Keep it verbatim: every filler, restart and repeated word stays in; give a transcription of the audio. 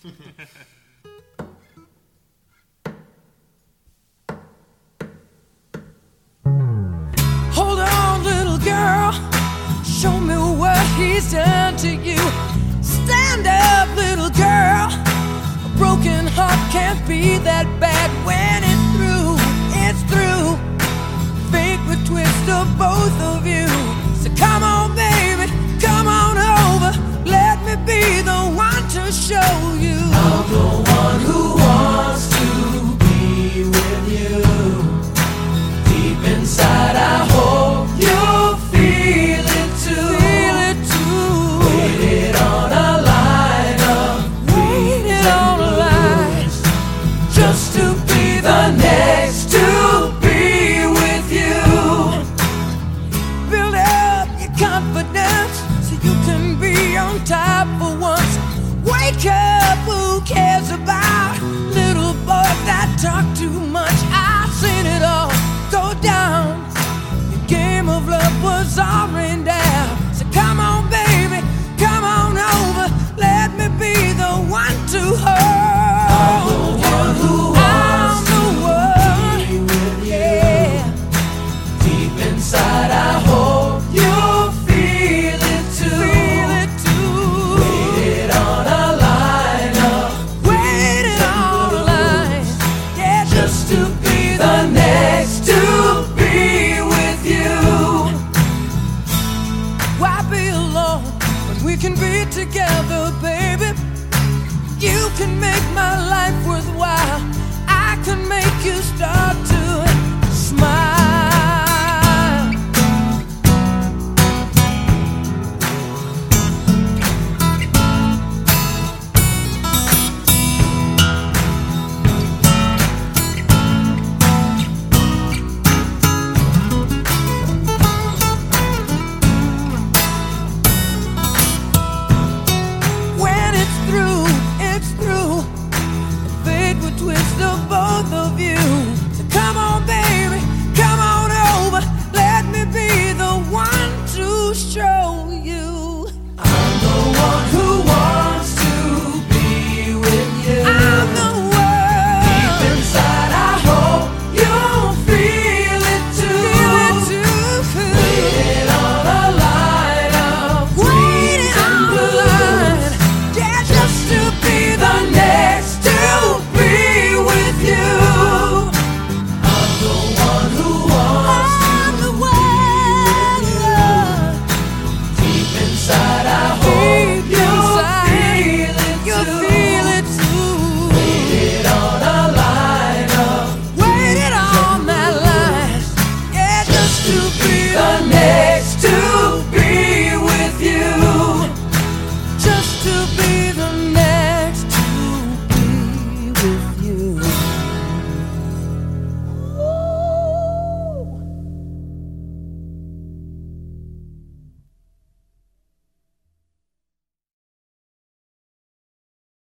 Hold on, little girl, show me what he's done to you. Stand up, little girl, a broken heart can't be that bad. When it's through, it's through. Fate would twist of both of you. So come on, baby, come on over. Let me be the one to show you. I'm the one who wants to be with you. Deep inside, I hope you feel it too. Feel it too. Waited on a line of Waited on a line just to be the next to be with you. Build up your confidence so you can be on top for once. Wake up, who cares about little boys that talk too much? I've seen it all go down. The game of love was all rained down. So come on, baby, come on over. Let me be the one to hold I'm the one who wants I'm the one. to be with you. Yeah. Deep inside, I hope you feel it too. Feel it too. Waited on a line of Waited on the line. Yeah, just to be the next to be with you. Why be alone when we can be together, baby? You can make my life worthwhile. I can make you start to smile. When it's through, it's through. Fate would twist of both of you. So come on, baby, come on over. Let me be the one to show you. I'm the one who wants to be with you. I'm the one. Deep inside, I hope you feel it too. Feel it too. Waited on a line of Waiting greens and on the blues. line. Yeah, just to be the The next to be with you. I'm the one who wants I'm the one. deep inside, I hope Deep you inside, feel it you too. feel it too. Waited on a line of Waited on that line. Yeah, just to be the next